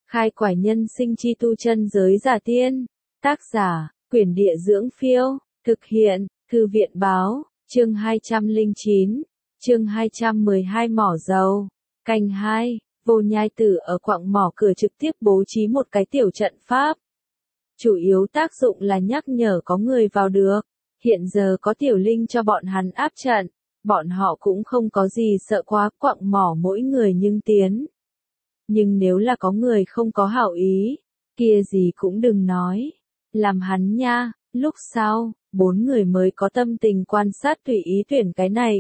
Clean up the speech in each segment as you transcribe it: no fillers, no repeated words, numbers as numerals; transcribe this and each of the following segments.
Khai quải nhân sinh chi tu chân giới giả tiên. Tác giả, Quyển Địa Dưỡng Phiêu. Thực hiện, Thư viện Báo. Chương 209. Chương 212 Mỏ dầu. Canh 2. Vô Nhai Tử ở quặng mỏ cửa trực tiếp bố trí một cái tiểu trận pháp. Chủ yếu tác dụng là nhắc nhở có người vào được. Hiện giờ có tiểu linh cho bọn hắn áp trận, bọn họ cũng không có gì sợ quá, quặng mỏ mỗi người nhưng tiến. Nhưng nếu là có người không có hảo ý, kia gì cũng đừng nói. Làm hắn nha. Lúc sau, 4 người mới có tâm tình quan sát tùy ý tuyển cái này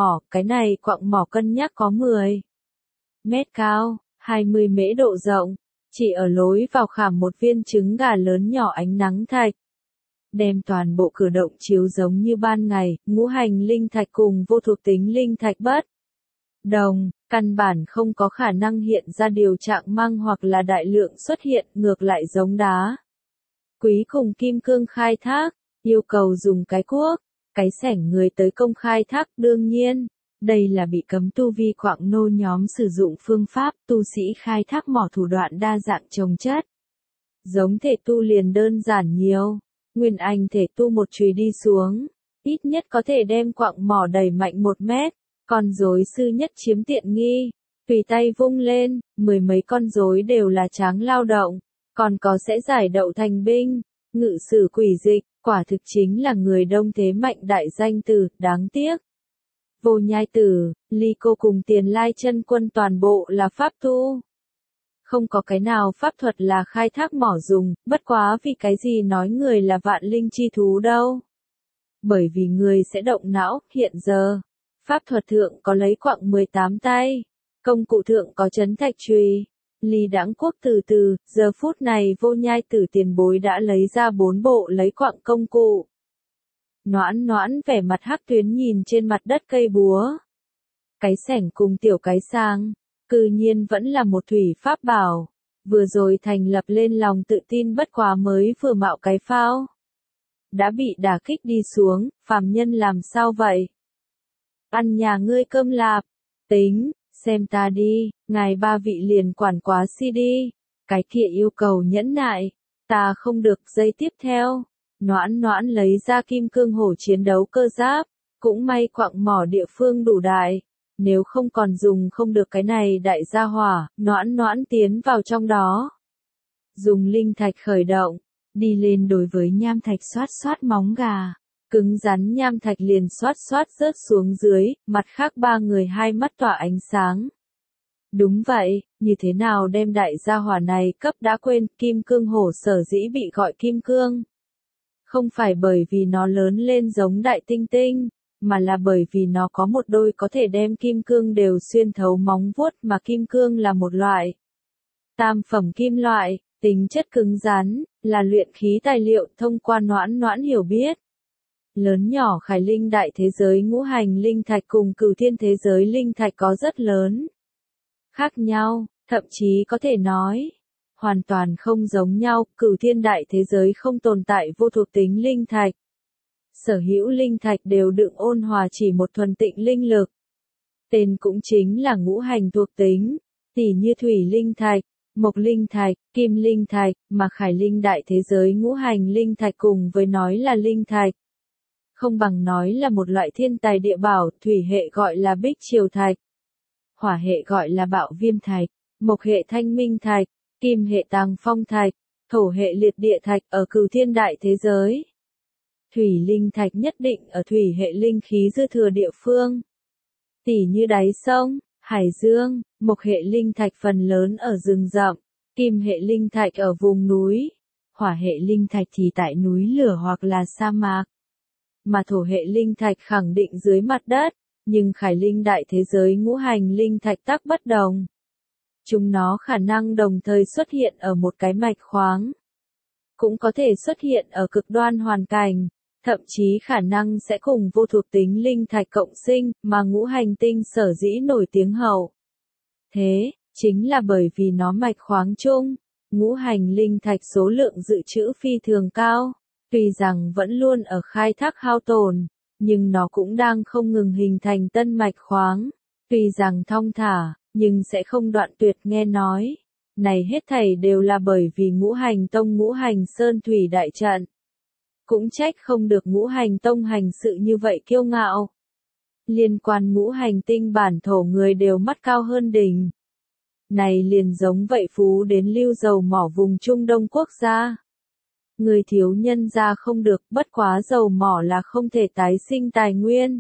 quặng mỏ cân nhắc có 10 mét cao, 20 mễ độ rộng, chỉ ở lối vào khảm một viên trứng gà lớn nhỏ ánh nắng thạch. Đem toàn bộ cửa động chiếu giống như ban ngày, ngũ hành linh thạch cùng vô thuộc tính linh thạch bất đồng, căn bản không có khả năng hiện ra điều trạng măng hoặc là đại lượng xuất hiện, ngược lại giống đá quý cùng kim cương khai thác, yêu cầu dùng cái cuốc, cái xẻng người tới công khai thác. Đương nhiên, đây là bị cấm tu vi quặng nô nhóm sử dụng phương pháp, tu sĩ khai thác mỏ thủ đoạn đa dạng trồng chất. Giống thể tu liền đơn giản nhiều, nguyên anh thể tu một chùy đi xuống, ít nhất có thể đem quặng mỏ đẩy mạnh 1 mét, con rối sư nhất chiếm tiện nghi, tùy tay vung lên, 10 mấy con rối đều là tráng lao động, còn có sẽ giải đậu thành binh, ngự sử quỷ dịch, quả thực chính là người đông thế mạnh đại danh từ, đáng tiếc. Vô Nhai Tử, Ly Cô cùng Tiền Lai chân quân toàn bộ là pháp tu. Không có cái nào pháp thuật là khai thác mỏ dùng, bất quá vì cái gì nói người là vạn linh chi thú đâu. Bởi vì người sẽ động não, hiện giờ. Pháp thuật thượng có lấy quặng 18 tay, công cụ thượng có chấn thạch chùy. Ly Đãng Quốc từ từ, giờ phút này Vô Nhai Tử tiền bối đã lấy ra 4 bộ lấy quặng công cụ. Noãn Noãn vẻ mặt hắc tuyến nhìn trên mặt đất cây búa. Cái xẻng cùng tiểu cái sang, cư nhiên vẫn là một thủy pháp bảo. Vừa rồi thành lập lên lòng tự tin bất quá mới vừa mạo cái phao. Đã bị đả kích đi xuống, phàm nhân làm sao vậy? Ăn nhà ngươi cơm lạp, tính. Xem ta đi, ngài 3 vị liền quản quá si đi. Cái kia yêu cầu nhẫn nại. Ta không được. Giây tiếp theo. Noãn Noãn lấy ra kim cương hổ chiến đấu cơ giáp. Cũng may quặng mỏ địa phương đủ đại. Nếu không còn dùng không được cái này đại gia hỏa, Noãn Noãn tiến vào trong đó. Dùng linh thạch khởi động. Đi lên đối với nham thạch xoát xoát móng gà. Cứng rắn nham thạch liền xoát xoát rớt xuống dưới, mặt khác 3 người hai mắt tỏa ánh sáng. Đúng vậy, như thế nào đem đại gia hỏa này cấp đã quên, kim cương hổ sở dĩ bị gọi kim cương. Không phải bởi vì nó lớn lên giống đại tinh tinh, mà là bởi vì nó có một đôi có thể đem kim cương đều xuyên thấu móng vuốt, mà kim cương là một loại tam phẩm kim loại, tính chất cứng rắn, là luyện khí tài liệu. Thông qua Noãn Noãn hiểu biết. Lớn nhỏ khải linh đại thế giới ngũ hành linh thạch cùng cửu thiên thế giới linh thạch có rất lớn khác nhau, thậm chí có thể nói, hoàn toàn không giống nhau. Cửu thiên đại thế giới không tồn tại vô thuộc tính linh thạch. Sở hữu linh thạch đều đựng ôn hòa chỉ một thuần tịnh linh lực. Tên cũng chính là ngũ hành thuộc tính, tỉ như thủy linh thạch, mộc linh thạch, kim linh thạch, mà khải linh đại thế giới ngũ hành linh thạch cùng với nói là linh thạch. Không bằng nói là một loại thiên tài địa bảo, thủy hệ gọi là bích triều thạch, hỏa hệ gọi là bạo viêm thạch, mộc hệ thanh minh thạch, kim hệ tàng phong thạch, thổ hệ liệt địa thạch. Ở cửu thiên đại thế giới, thủy linh thạch nhất định ở thủy hệ linh khí dư thừa địa phương, tỉ như đáy sông, hải dương. Mộc hệ linh thạch phần lớn ở rừng rậm, kim hệ linh thạch ở vùng núi, hỏa hệ linh thạch thì tại núi lửa hoặc là sa mạc. Mà thổ hệ linh thạch khẳng định dưới mặt đất, nhưng khải linh đại thế giới ngũ hành linh thạch tắc bất đồng. Chúng nó khả năng đồng thời xuất hiện ở một cái mạch khoáng, cũng có thể xuất hiện ở cực đoan hoàn cảnh, thậm chí khả năng sẽ cùng vô thuộc tính linh thạch cộng sinh, mà ngũ hành tinh sở dĩ nổi tiếng hậu. Thế, chính là bởi vì nó mạch khoáng chung, ngũ hành linh thạch số lượng dự trữ phi thường cao. Tuy rằng vẫn luôn ở khai thác hao tồn, nhưng nó cũng đang không ngừng hình thành tân mạch khoáng. Tuy rằng thong thả, nhưng sẽ không đoạn tuyệt. Nghe nói, Này hết thảy đều là bởi vì Ngũ Hành Tông Ngũ Hành Sơn Thủy đại trận. Cũng trách không được Ngũ Hành Tông hành sự như vậy kiêu ngạo. Liên quan ngũ hành tinh bản thổ người đều mắt cao hơn đỉnh. Này liền giống vậy phú đến lưu dầu mỏ vùng Trung Đông quốc gia. Người thiếu nhân ra không được, bất quá dầu mỏ là không thể tái sinh tài nguyên.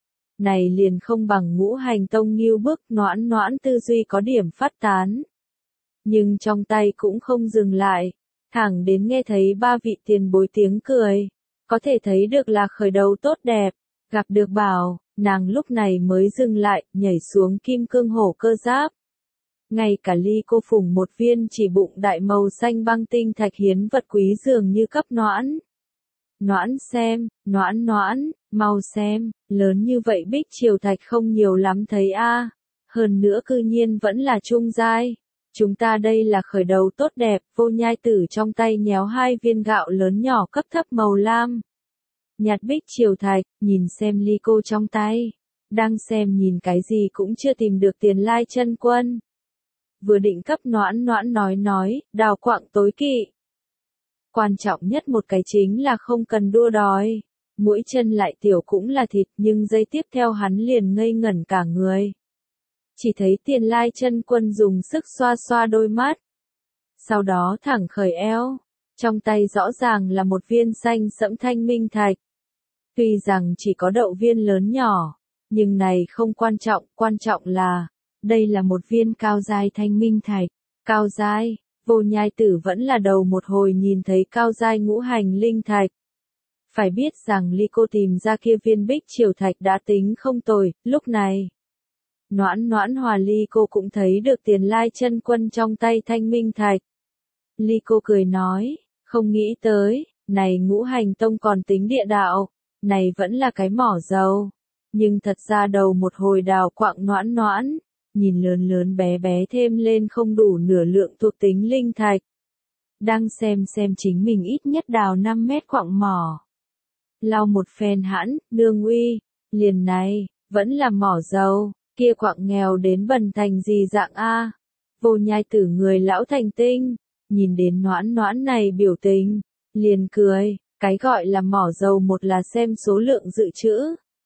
Này liền không bằng Ngũ Hành Tông nghiêu bức, noãn noãn tư duy có điểm phát tán. Nhưng trong tay cũng không dừng lại, thẳng đến nghe thấy ba vị tiền bối tiếng cười. Có thể thấy được là khởi đầu tốt đẹp, gặp được bảo, nàng lúc này mới dừng lại, nhảy xuống kim cương hổ cơ giáp. Ngay cả ly cô phùng một viên chỉ bụng đại màu xanh băng tinh thạch hiến vật quý dường như cấp noãn. Noãn xem, noãn noãn, mau xem, lớn như vậy bích triều thạch không nhiều lắm thấy a. Hơn nữa cư nhiên vẫn là trung giai. Chúng ta đây là khởi đầu tốt đẹp, vô nhai tử trong tay nhéo hai viên gạo lớn nhỏ cấp thấp màu lam. Nhạt bích triều thạch, nhìn xem ly cô trong tay. Đang xem nhìn cái gì cũng chưa tìm được Tiền Lai chân quân. Vừa định cấp noãn noãn nói, đào quạng tối kỵ. Quan trọng nhất một cái chính là không cần đua đòi. Mũi chân lại tiểu cũng là thịt, nhưng giây tiếp theo hắn liền ngây ngẩn cả người. Chỉ thấy Tiền Lai chân quân dùng sức xoa xoa đôi mắt. Sau đó thẳng khởi eo. Trong tay rõ ràng là một viên xanh sẫm thanh minh thạch. Tuy rằng chỉ có đậu viên lớn nhỏ, nhưng này không quan trọng là, đây là một viên cao giai thanh minh thạch. Cao giai, vô nhai tử vẫn là đầu một hồi nhìn thấy cao giai ngũ hành linh thạch. Phải biết rằng ly cô tìm ra kia viên bích triều thạch đã tính không tồi, lúc này. Noãn noãn hòa ly cô cũng thấy được Tiền Lai chân quân trong tay thanh minh thạch. Ly cô cười nói, không nghĩ tới, này Ngũ Hành Tông còn tính địa đạo, này vẫn là cái mỏ dầu. Nhưng thật ra đầu một hồi đào quạng noãn noãn, nhìn lớn lớn bé bé thêm lên không đủ nửa lượng thuộc tính linh thạch. Đang xem chính mình ít nhất đào 5 mét quạng mỏ. Lau một phen hãn, nương uy, liền này, vẫn là mỏ dầu, kia quạng nghèo đến bần thành gì dạng a. Vô nhai tử người lão thành tinh, nhìn đến noãn noãn này biểu tình, liền cười, cái gọi là mỏ dầu một là xem số lượng dự trữ,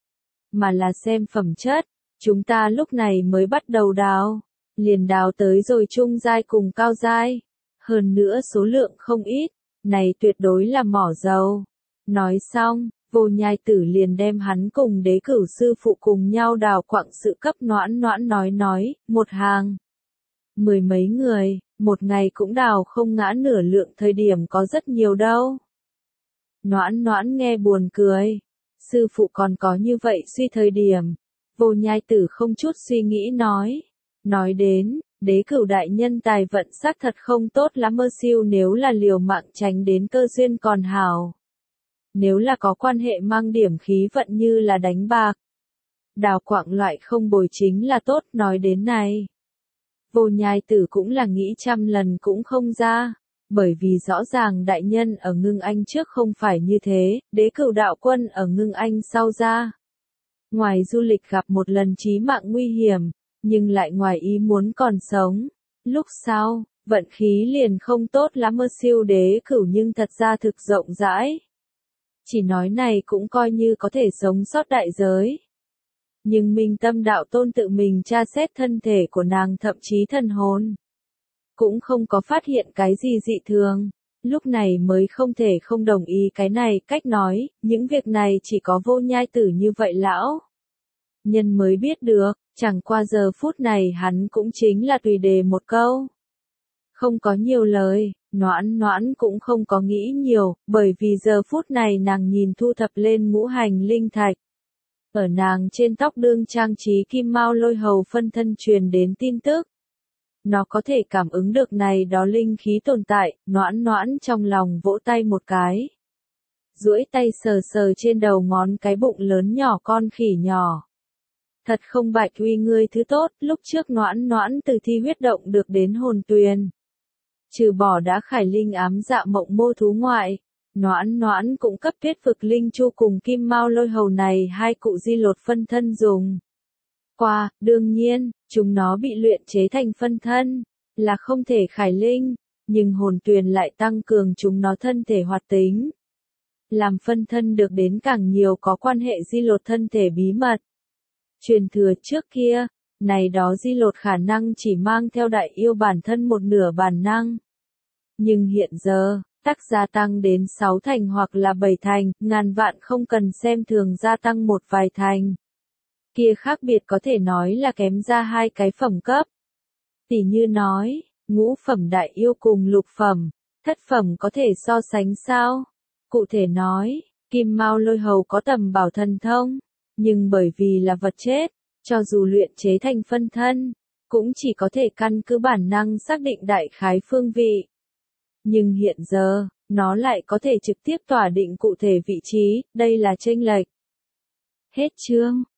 mà là xem phẩm chất. Chúng ta lúc này mới bắt đầu đào, liền đào tới rồi trung giai cùng cao giai, hơn nữa số lượng không ít, này tuyệt đối là mỏ dầu. Nói xong, vô nhai tử liền đem hắn cùng đế cửu sư phụ cùng nhau đào quặng sự cấp noãn noãn nói, một hàng. 10 mấy người, một ngày cũng đào không ngã nửa lượng, thời điểm có rất nhiều đâu. Noãn noãn nghe buồn cười, sư phụ còn có như vậy suy thời điểm. Vô nhai tử không chút suy nghĩ nói đến, đế cửu đại nhân tài vận xác thật không tốt lắm, mơ siêu nếu là liều mạng tránh đến cơ duyên còn hảo. Nếu là có quan hệ mang điểm khí vận như là đánh bạc, đào quạng loại không bồi chính là tốt. Nói đến này, vô nhai tử cũng là nghĩ trăm lần cũng không ra, bởi vì rõ ràng đại nhân ở Ngưng Anh trước không phải như thế, đế cửu đạo quân ở Ngưng Anh sau ra. Ngoài du lịch gặp một lần chí mạng nguy hiểm, nhưng lại ngoài ý muốn còn sống. Lúc sau, vận khí liền không tốt lắm, mơ siêu đế cửu nhưng thật ra thực rộng rãi. Chỉ nói này cũng coi như có thể sống sót đại giới. Nhưng Minh Tâm đạo tôn tự mình tra xét thân thể của nàng, thậm chí thần hồn, cũng không có phát hiện cái gì dị thường. Lúc này mới không thể không đồng ý cái này cách nói, những việc này chỉ có vô nhai tử như vậy lão nhân mới biết được, chẳng qua giờ phút này hắn cũng chính là tùy đề một câu. Không có nhiều lời, noãn noãn cũng không có nghĩ nhiều, bởi vì giờ phút này nàng nhìn thu thập lên ngũ hành linh thạch. Ở nàng trên tóc đương trang trí kim mao lôi hầu phân thân truyền đến tin tức. Nó có thể cảm ứng được này đó linh khí tồn tại, noãn noãn trong lòng vỗ tay một cái. Duỗi tay sờ sờ trên đầu ngón cái bụng lớn nhỏ con khỉ nhỏ. Thật không bạch uy ngươi thứ tốt, lúc trước noãn noãn từ thi huyết động được đến hồn tuyền. Trừ bỏ đã khải linh ám dạ mộng mô thú ngoại, noãn noãn cũng cấp tuyết vực linh chu cùng kim mao lôi hầu này hai cụ di lột phân thân dùng. Qua, đương nhiên, chúng nó bị luyện chế thành phân thân, là không thể khải linh, nhưng hồn tuyền lại tăng cường chúng nó thân thể hoạt tính. Làm phân thân được đến càng nhiều có quan hệ di lột thân thể bí mật. Truyền thừa trước kia, này đó di lột khả năng chỉ mang theo đại yêu bản thân một nửa bản năng. Nhưng hiện giờ, tác gia tăng đến 6 thành hoặc là 7 thành, ngàn vạn không cần xem thường gia tăng một vài thành. Kia khác biệt có thể nói là kém ra 2 cái phẩm cấp. Tỉ như nói, ngũ phẩm đại yêu cùng lục phẩm, thất phẩm có thể so sánh sao? Cụ thể nói, Kim Mao Lôi Hầu có tầm bảo thần thông, nhưng bởi vì là vật chết, cho dù luyện chế thành phân thân, cũng chỉ có thể căn cứ bản năng xác định đại khái phương vị. Nhưng hiện giờ, nó lại có thể trực tiếp tỏa định cụ thể vị trí, đây là chênh lệch. Hết chương.